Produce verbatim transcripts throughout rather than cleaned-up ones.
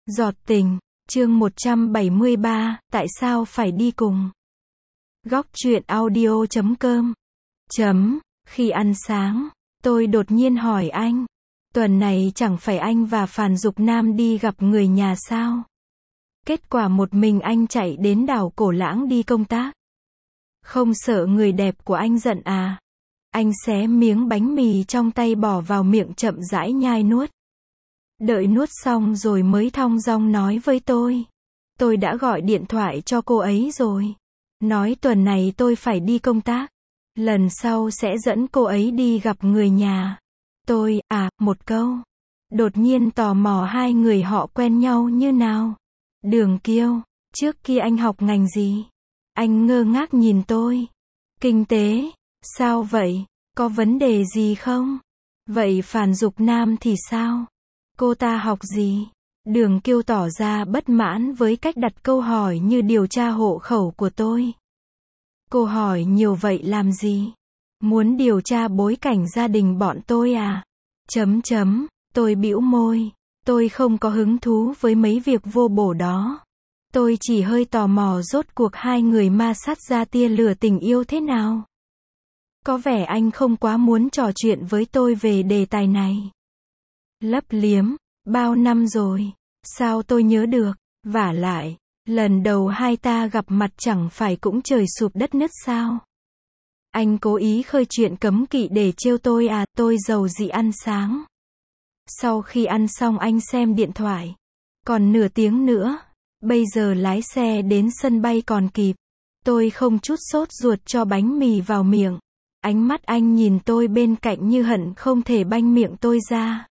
Giọt tình, chương một trăm bảy mươi ba, tại sao phải đi cùng? Góc truyện audio chấm com. Chấm, khi ăn sáng, tôi đột nhiên hỏi anh, tuần này chẳng phải anh và Phàn Dục Nam đi gặp người nhà sao? Kết quả một mình anh chạy đến đảo Cổ Lãng đi công tác. Không sợ người đẹp của anh giận à? Anh xé miếng bánh mì trong tay bỏ vào miệng chậm rãi nhai nuốt. Đợi nuốt xong rồi mới thong dong nói với tôi. Tôi đã gọi điện thoại cho cô ấy rồi. Nói tuần này tôi phải đi công tác. Lần sau sẽ dẫn cô ấy đi gặp người nhà. Tôi, à, một câu. Đột nhiên tò mò hai người họ quen nhau như nào. Đường Kiêu, trước kia anh học ngành gì? Anh ngơ ngác nhìn tôi. Kinh tế, sao vậy? Có vấn đề gì không? Vậy Phàn Dục Nam thì sao? Cô ta học gì? Đường Kiêu tỏ ra bất mãn với cách đặt câu hỏi như điều tra hộ khẩu của tôi. Cô hỏi nhiều vậy làm gì? Muốn điều tra bối cảnh gia đình bọn tôi à? Chấm chấm, tôi bĩu môi. Tôi không có hứng thú với mấy việc vô bổ đó. Tôi chỉ hơi tò mò rốt cuộc hai người ma sát ra tia lửa tình yêu thế nào. Có vẻ anh không quá muốn trò chuyện với tôi về đề tài này. Lấp liếm, bao năm rồi, sao tôi nhớ được, vả lại, lần đầu hai ta gặp mặt chẳng phải cũng trời sụp đất nứt sao? Anh cố ý khơi chuyện cấm kỵ để trêu tôi à? Tôi giàu dị ăn sáng. Sau khi ăn xong anh xem điện thoại. Còn nửa tiếng nữa, bây giờ lái xe đến sân bay còn kịp. Tôi không chút sốt ruột cho bánh mì vào miệng. Ánh mắt anh nhìn tôi bên cạnh như hận không thể banh miệng tôi ra.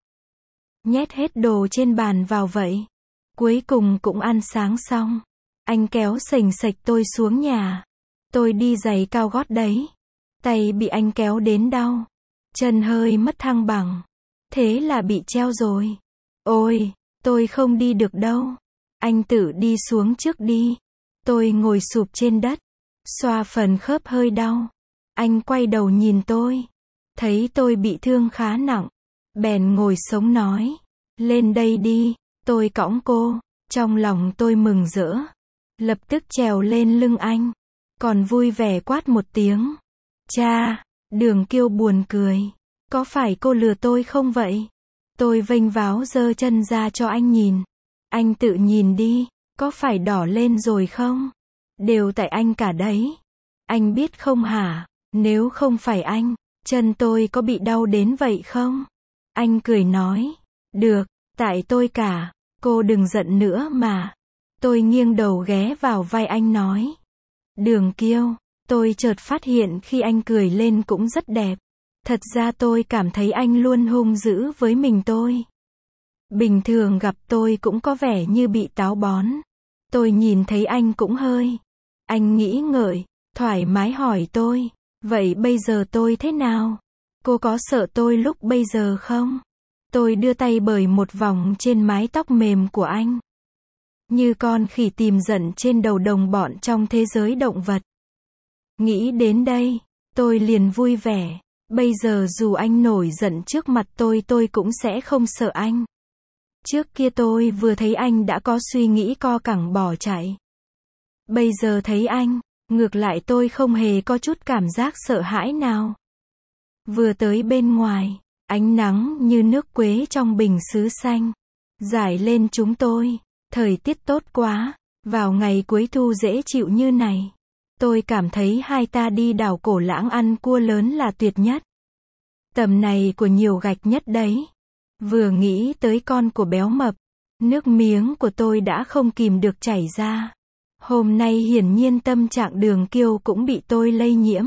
Nhét hết đồ trên bàn vào vậy. Cuối cùng cũng ăn sáng xong. Anh kéo xềnh xệch tôi xuống nhà. Tôi đi giày cao gót đấy. Tay bị anh kéo đến đau. Chân hơi mất thăng bằng. Thế là bị treo rồi. Ôi, tôi không đi được đâu. Anh tự đi xuống trước đi. Tôi ngồi sụp trên đất. Xoa phần khớp hơi đau. Anh quay đầu nhìn tôi. Thấy tôi bị thương khá nặng. Bèn ngồi sống nói. Lên đây đi, tôi cõng cô. Trong lòng tôi mừng rỡ. Lập tức trèo lên lưng anh. Còn vui vẻ quát một tiếng. Cha, Đường Kiêu buồn cười. Có phải cô lừa tôi không vậy? Tôi vênh váo giơ chân ra cho anh nhìn. Anh tự nhìn đi, có phải đỏ lên rồi không? Đều tại anh cả đấy. Anh biết không hả? Nếu không phải anh, chân tôi có bị đau đến vậy không? Anh cười nói. Được, tại tôi cả. Cô đừng giận nữa mà. Tôi nghiêng đầu ghé vào vai anh nói. Đường Kiêu, tôi chợt phát hiện khi anh cười lên cũng rất đẹp. Thật ra tôi cảm thấy anh luôn hung dữ với mình tôi. Bình thường gặp tôi cũng có vẻ như bị táo bón. Tôi nhìn thấy anh cũng hơi. Anh nghĩ ngợi, thoải mái hỏi tôi. Vậy bây giờ tôi thế nào? Cô có sợ tôi lúc bây giờ không? Tôi đưa tay bời một vòng trên mái tóc mềm của anh. Như con khỉ tìm giận trên đầu đồng bọn trong thế giới động vật. Nghĩ đến đây, tôi liền vui vẻ. Bây giờ dù anh nổi giận trước mặt tôi tôi cũng sẽ không sợ anh. Trước kia tôi vừa thấy anh đã có suy nghĩ co cẳng bỏ chạy. Bây giờ thấy anh, ngược lại tôi không hề có chút cảm giác sợ hãi nào. Vừa tới bên ngoài, ánh nắng như nước quế trong bình sứ xanh. Rải lên chúng tôi, thời tiết tốt quá, vào ngày cuối thu dễ chịu như này. Tôi cảm thấy hai ta đi đảo Cổ Lãng ăn cua lớn là tuyệt nhất. Tầm này của nhiều gạch nhất đấy. Vừa nghĩ tới con của béo mập, nước miếng của tôi đã không kìm được chảy ra. Hôm nay hiển nhiên tâm trạng Đường Kiêu cũng bị tôi lây nhiễm.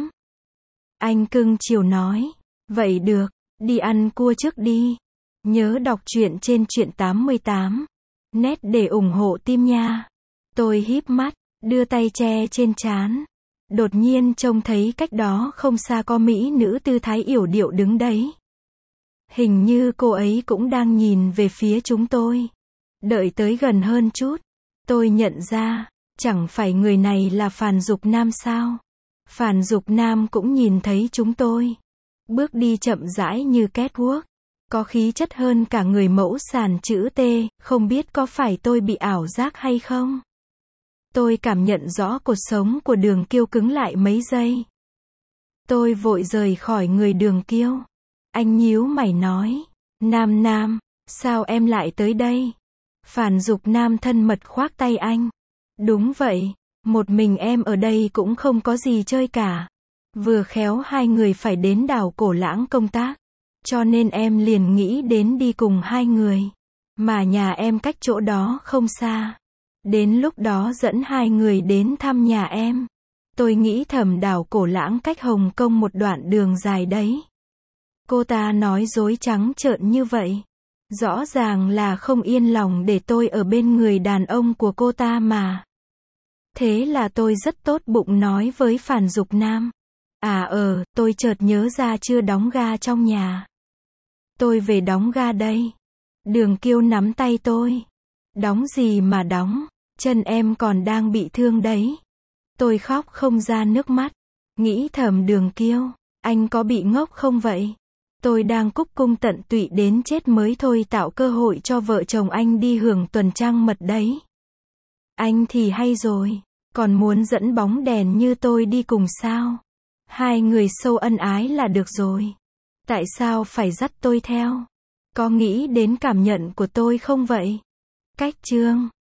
Anh cưng chiều nói, vậy được, đi ăn cua trước đi. Nhớ đọc truyện trên truyện tám mươi tám. Net để ủng hộ team nha. Tôi híp mắt, đưa tay che trên trán. Đột nhiên trông thấy cách đó không xa có mỹ nữ tư thái yểu điệu đứng đấy. Hình như cô ấy cũng đang nhìn về phía chúng tôi. Đợi tới gần hơn chút, tôi nhận ra, chẳng phải người này là Phàn Dục Nam sao? Phàn Dục Nam cũng nhìn thấy chúng tôi. Bước đi chậm rãi như catwalk. có khí chất hơn cả người mẫu sàn chữ T, không biết có phải tôi bị ảo giác hay không? Tôi cảm nhận rõ cột sống của Đường Kiêu cứng lại mấy giây. Tôi vội rời khỏi người Đường Kiêu. Anh nhíu mày nói, Nam Nam, sao em lại tới đây? Phản Dục Nam thân mật khoác tay anh. Đúng vậy, một mình em ở đây cũng không có gì chơi cả. Vừa khéo hai người phải đến đảo Cổ Lãng công tác, cho nên em liền nghĩ đến đi cùng hai người. Mà nhà em cách chỗ đó không xa. Đến lúc đó dẫn hai người đến thăm nhà em. Tôi nghĩ thầm đảo Cổ Lãng cách Hồng Kông một đoạn đường dài đấy. Cô ta nói dối trắng trợn như vậy. Rõ ràng là không yên lòng để tôi ở bên người đàn ông của cô ta mà. Thế là tôi rất tốt bụng nói với Phản Dục Nam. À ờ, tôi chợt nhớ ra chưa đóng ga trong nhà. Tôi về đóng ga đây. Đường Kiêu nắm tay tôi. Đóng gì mà đóng, chân em còn đang bị thương đấy. Tôi khóc không ra nước mắt. Nghĩ thầm Đường Kiêu, anh có bị ngốc không vậy? Tôi đang cúc cung tận tụy đến chết mới thôi tạo cơ hội cho vợ chồng anh đi hưởng tuần trăng mật đấy. Anh thì hay rồi, còn muốn dẫn bóng đèn như tôi đi cùng sao? Hai người sâu ân ái là được rồi. Tại sao phải dắt tôi theo? Có nghĩ đến cảm nhận của tôi không vậy? Cách chương